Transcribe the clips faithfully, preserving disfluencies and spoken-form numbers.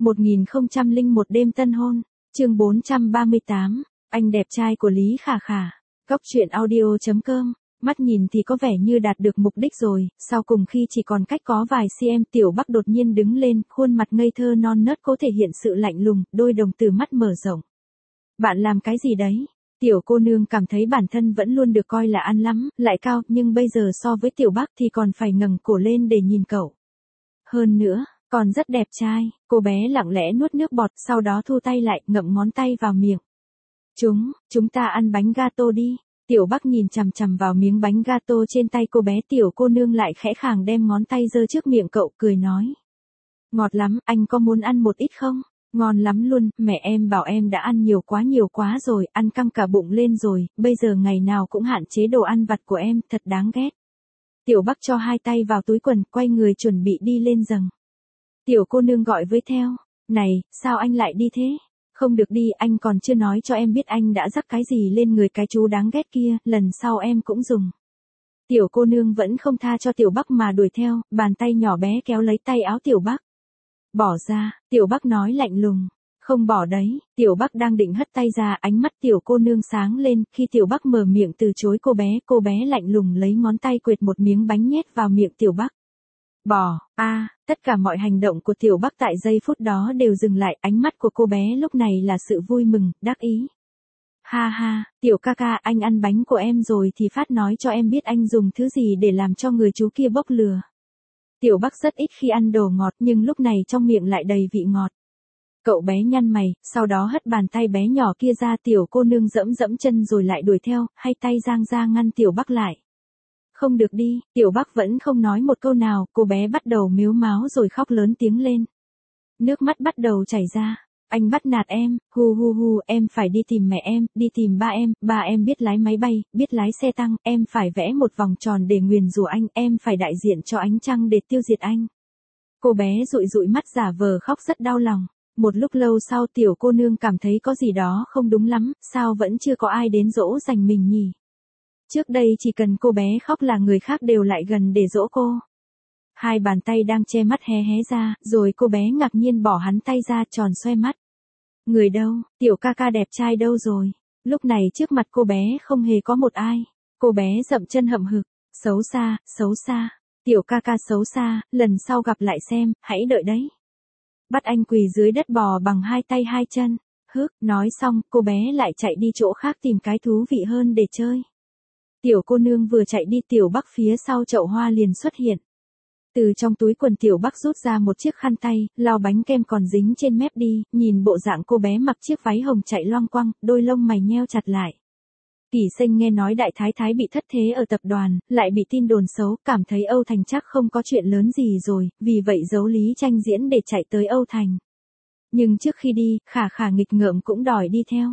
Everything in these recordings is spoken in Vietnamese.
một nghìn không trăm lẻ một đêm tân hôn, chương bốn trăm ba mươi tám, anh đẹp trai của Lý Khả Khả. Cóc truyện audio chấm com. Mắt nhìn thì có vẻ như đạt được mục đích rồi, sau cùng khi chỉ còn cách có vài cm Tiểu Bắc đột nhiên đứng lên, khuôn mặt ngây thơ non nớt có thể hiện sự lạnh lùng, đôi đồng tử mắt mở rộng. Bạn làm cái gì đấy? Tiểu cô nương cảm thấy bản thân vẫn luôn được coi là ăn lắm, lại cao, nhưng bây giờ so với Tiểu Bắc thì còn phải ngẩng cổ lên để nhìn cậu. Hơn nữa, còn rất đẹp trai, cô bé lặng lẽ nuốt nước bọt, sau đó thu tay lại, ngậm ngón tay vào miệng. Chúng, chúng ta ăn bánh gato đi. Tiểu Bắc nhìn chằm chằm vào miếng bánh gato trên tay cô bé, tiểu cô nương lại khẽ khàng đem ngón tay giơ trước miệng cậu, cười nói. Ngọt lắm, anh có muốn ăn một ít không? Ngon lắm luôn, mẹ em bảo em đã ăn nhiều quá nhiều quá rồi, ăn căng cả bụng lên rồi, bây giờ ngày nào cũng hạn chế đồ ăn vặt của em, thật đáng ghét. Tiểu Bắc cho hai tay vào túi quần, quay người chuẩn bị đi lên giường. Tiểu cô nương gọi với theo, này, sao anh lại đi thế? Không được đi, anh còn chưa nói cho em biết anh đã rắc cái gì lên người cái chú đáng ghét kia, lần sau em cũng dùng. Tiểu cô nương vẫn không tha cho Tiểu Bắc mà đuổi theo, bàn tay nhỏ bé kéo lấy tay áo Tiểu Bắc. Bỏ ra, Tiểu Bắc nói lạnh lùng. Không bỏ đấy, Tiểu Bắc đang định hất tay ra, ánh mắt tiểu cô nương sáng lên, khi Tiểu Bắc mở miệng từ chối cô bé, cô bé lạnh lùng lấy ngón tay quệt một miếng bánh nhét vào miệng Tiểu Bắc. Bỏ, a, à, tất cả mọi hành động của Tiểu Bắc tại giây phút đó đều dừng lại, ánh mắt của cô bé lúc này là sự vui mừng, đắc ý. Ha ha, Tiểu ca ca, anh ăn bánh của em rồi thì phát nói cho em biết anh dùng thứ gì để làm cho người chú kia bốc lừa. Tiểu Bắc rất ít khi ăn đồ ngọt nhưng lúc này trong miệng lại đầy vị ngọt. Cậu bé nhăn mày, sau đó hất bàn tay bé nhỏ kia ra, tiểu cô nương dẫm dẫm chân rồi lại đuổi theo, hai tay giang ra ngăn Tiểu Bắc lại. Không được đi, Tiểu Bắc vẫn không nói một câu nào, cô bé bắt đầu mếu máo rồi khóc lớn tiếng lên. Nước mắt bắt đầu chảy ra, anh bắt nạt em, hu hu hu, em phải đi tìm mẹ em, đi tìm ba em, ba em biết lái máy bay, biết lái xe tăng, em phải vẽ một vòng tròn để nguyền rủa anh, em phải đại diện cho ánh trăng để tiêu diệt anh. Cô bé dụi dụi mắt giả vờ khóc rất đau lòng. Một lúc lâu sau tiểu cô nương cảm thấy có gì đó không đúng lắm, sao vẫn chưa có ai đến dỗ dành mình nhỉ? Trước đây chỉ cần cô bé khóc là người khác đều lại gần để dỗ cô. Hai bàn tay đang che mắt hé hé ra, rồi cô bé ngạc nhiên bỏ hắn tay ra, tròn xoe mắt. Người đâu, Tiểu ca ca đẹp trai đâu rồi? Lúc này trước mặt cô bé không hề có một ai. Cô bé dậm chân hậm hực, xấu xa, xấu xa. Tiểu ca ca xấu xa, lần sau gặp lại xem, hãy đợi đấy. Bắt anh quỳ dưới đất bò bằng hai tay hai chân. Hức, nói xong, cô bé lại chạy đi chỗ khác tìm cái thú vị hơn để chơi. Tiểu cô nương vừa chạy đi, Tiểu Bắc phía sau chậu hoa liền xuất hiện. Từ trong túi quần Tiểu Bắc rút ra một chiếc khăn tay, lau bánh kem còn dính trên mép đi, nhìn bộ dạng cô bé mặc chiếc váy hồng chạy loang quăng, đôi lông mày nheo chặt lại. Kỳ Sinh nghe nói đại thái thái bị thất thế ở tập đoàn, lại bị tin đồn xấu, cảm thấy Âu Thành chắc không có chuyện lớn gì rồi, vì vậy giấu Lý Tranh diễn để chạy tới Âu Thành. Nhưng trước khi đi, Khả Khả nghịch ngợm cũng đòi đi theo.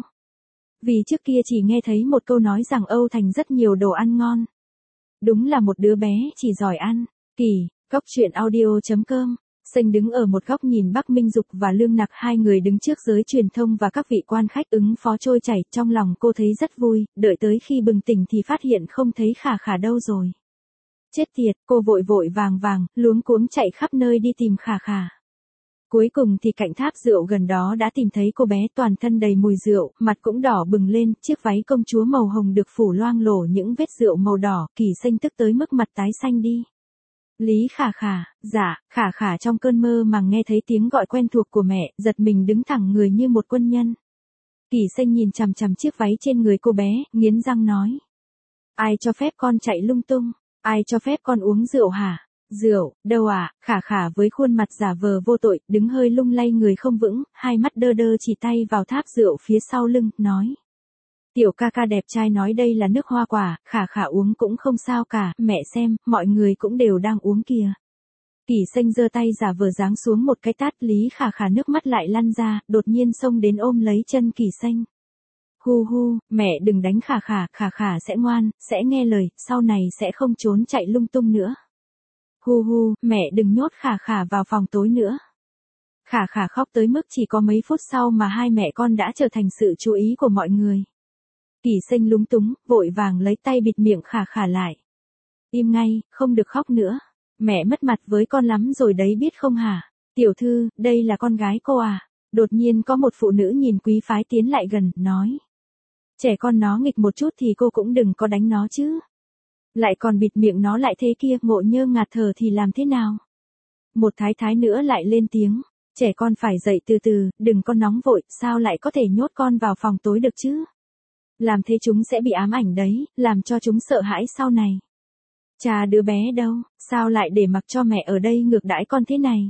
Vì trước kia chỉ nghe thấy một câu nói rằng Âu Thành rất nhiều đồ ăn ngon. Đúng là một đứa bé chỉ giỏi ăn. Kỳ, Cóc truyện audio chấm com. Sinh đứng ở một góc nhìn Bắc Minh Dục và Lương Nặc, hai người đứng trước giới truyền thông và các vị quan khách ứng phó trôi chảy, trong lòng cô thấy rất vui, đợi tới khi bừng tỉnh thì phát hiện không thấy Khả Khả đâu rồi. Chết tiệt, cô vội vội vàng vàng, luống cuống chạy khắp nơi đi tìm Khả Khả. Cuối cùng thì cạnh tháp rượu gần đó đã tìm thấy cô bé, toàn thân đầy mùi rượu, mặt cũng đỏ bừng lên, chiếc váy công chúa màu hồng được phủ loang lổ những vết rượu màu đỏ, Kỳ Sinh tức tới mức mặt tái xanh đi. Lý Khả Khả, dạ, Khả Khả trong cơn mơ màng nghe thấy tiếng gọi quen thuộc của mẹ, giật mình đứng thẳng người như một quân nhân. Kỳ Sinh nhìn chằm chằm chiếc váy trên người cô bé, nghiến răng nói. Ai cho phép con chạy lung tung? Ai cho phép con uống rượu hả? Rượu, đâu à? Khả Khả với khuôn mặt giả vờ vô tội, đứng hơi lung lay người không vững, hai mắt đơ đơ chỉ tay vào tháp rượu phía sau lưng, nói. Tiểu ca ca đẹp trai nói đây là nước hoa quả, Khả Khả uống cũng không sao cả, mẹ xem, mọi người cũng đều đang uống kìa. Kỳ Sinh giơ tay giả vờ giáng xuống một cái tát, Lý Khả Khả nước mắt lại lăn ra, đột nhiên xông đến ôm lấy chân Kỳ Sinh. Hu hu, mẹ đừng đánh Khả Khả, Khả Khả sẽ ngoan, sẽ nghe lời, sau này sẽ không trốn chạy lung tung nữa. Hu hu, mẹ đừng nhốt Khả Khả vào phòng tối nữa. Khả Khả khóc tới mức chỉ có mấy phút sau mà hai mẹ con đã trở thành sự chú ý của mọi người. Kỳ Sinh lúng túng, vội vàng lấy tay bịt miệng Khả Khả lại. Im ngay, không được khóc nữa. Mẹ mất mặt với con lắm rồi đấy biết không hả? Tiểu thư, đây là con gái cô à? Đột nhiên có một phụ nữ nhìn quý phái tiến lại gần, nói. Trẻ con nó nghịch một chút thì cô cũng đừng có đánh nó chứ. Lại còn bịt miệng nó lại thế kia, Ngộ Nhơ ngạt thở thì làm thế nào? Một thái thái nữa lại lên tiếng. Trẻ con phải dậy từ từ, đừng có nóng vội, sao lại có thể nhốt con vào phòng tối được chứ? Làm thế chúng sẽ bị ám ảnh đấy, làm cho chúng sợ hãi sau này. Cha đứa bé đâu, sao lại để mặc cho mẹ ở đây ngược đãi con thế này?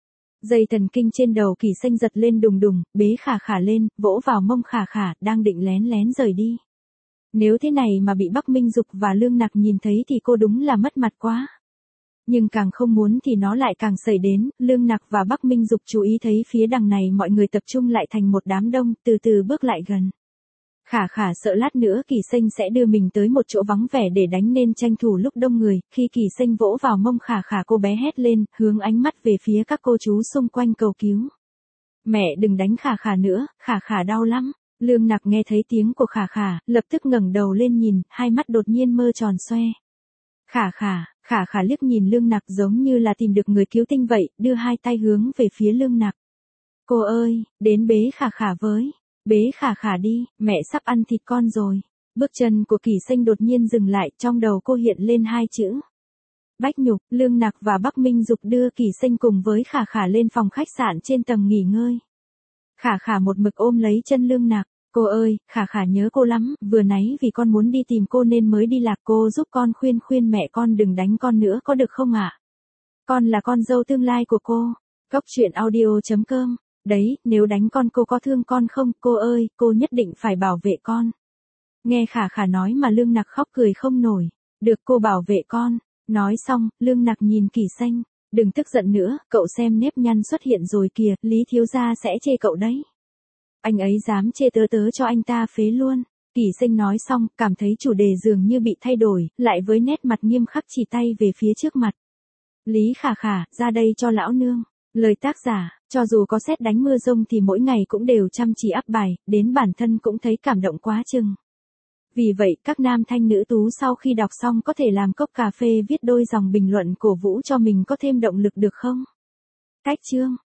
Dây thần kinh trên đầu Kỳ Xanh giật lên đùng đùng, bế Khả Khả lên, vỗ vào mông Khả Khả, đang định lén lén rời đi. Nếu thế này mà bị Bắc Minh Dục và Lương Nặc nhìn thấy thì cô đúng là mất mặt quá. Nhưng càng không muốn thì nó lại càng xảy đến, Lương Nặc và Bắc Minh Dục chú ý thấy phía đằng này mọi người tập trung lại thành một đám đông, từ từ bước lại gần. Khả Khả sợ lát nữa Kỳ Xanh sẽ đưa mình tới một chỗ vắng vẻ để đánh nên tranh thủ lúc đông người, khi Kỳ Xanh vỗ vào mông Khả Khả cô bé hét lên, hướng ánh mắt về phía các cô chú xung quanh cầu cứu. Mẹ đừng đánh Khả Khả nữa, Khả Khả đau lắm. Lương Nặc nghe thấy tiếng của Khả Khả, lập tức ngẩng đầu lên nhìn, hai mắt đột nhiên mơ tròn xoe. Khả Khả, Khả Khả liếc nhìn Lương Nặc giống như là tìm được người cứu tinh vậy, đưa hai tay hướng về phía Lương Nặc. Cô ơi, đến bế Khả Khả với. Bế Khả Khả đi, mẹ sắp ăn thịt con rồi. Bước chân của Kỳ Xanh đột nhiên dừng lại, trong đầu cô hiện lên hai chữ. Bách Nhục. Lương Nặc và Bắc Minh Dục đưa Kỳ Xanh cùng với Khả Khả lên phòng khách sạn trên tầng nghỉ ngơi. Khả Khả một mực ôm lấy chân Lương Nặc. Cô ơi, Khả Khả nhớ cô lắm, vừa nãy vì con muốn đi tìm cô nên mới đi lạc, cô giúp con khuyên khuyên mẹ con đừng đánh con nữa có được không ạ? Con là con dâu tương lai của cô. Cốc truyện audio chấm com. Đấy, nếu đánh con cô có thương con không? Cô ơi, cô nhất định phải bảo vệ con. Nghe Khả Khả nói mà Lương Nặc khóc cười không nổi. Được cô bảo vệ con. Nói xong, Lương Nặc nhìn Kỳ Xanh. Đừng tức giận nữa, cậu xem nếp nhăn xuất hiện rồi kìa, Lý thiếu gia sẽ chê cậu đấy. Anh ấy dám chê tớ tớ cho anh ta phế luôn. Kỳ Xanh nói xong, cảm thấy chủ đề dường như bị thay đổi, lại với nét mặt nghiêm khắc chỉ tay về phía trước mặt. Lý Khả Khả, ra đây cho lão nương. Lời tác giả, cho dù có sét đánh mưa rông thì mỗi ngày cũng đều chăm chỉ áp bài, đến bản thân cũng thấy cảm động quá chừng. Vì vậy, các nam thanh nữ tú sau khi đọc xong có thể làm cốc cà phê viết đôi dòng bình luận cổ vũ cho mình có thêm động lực được không? Cách chương.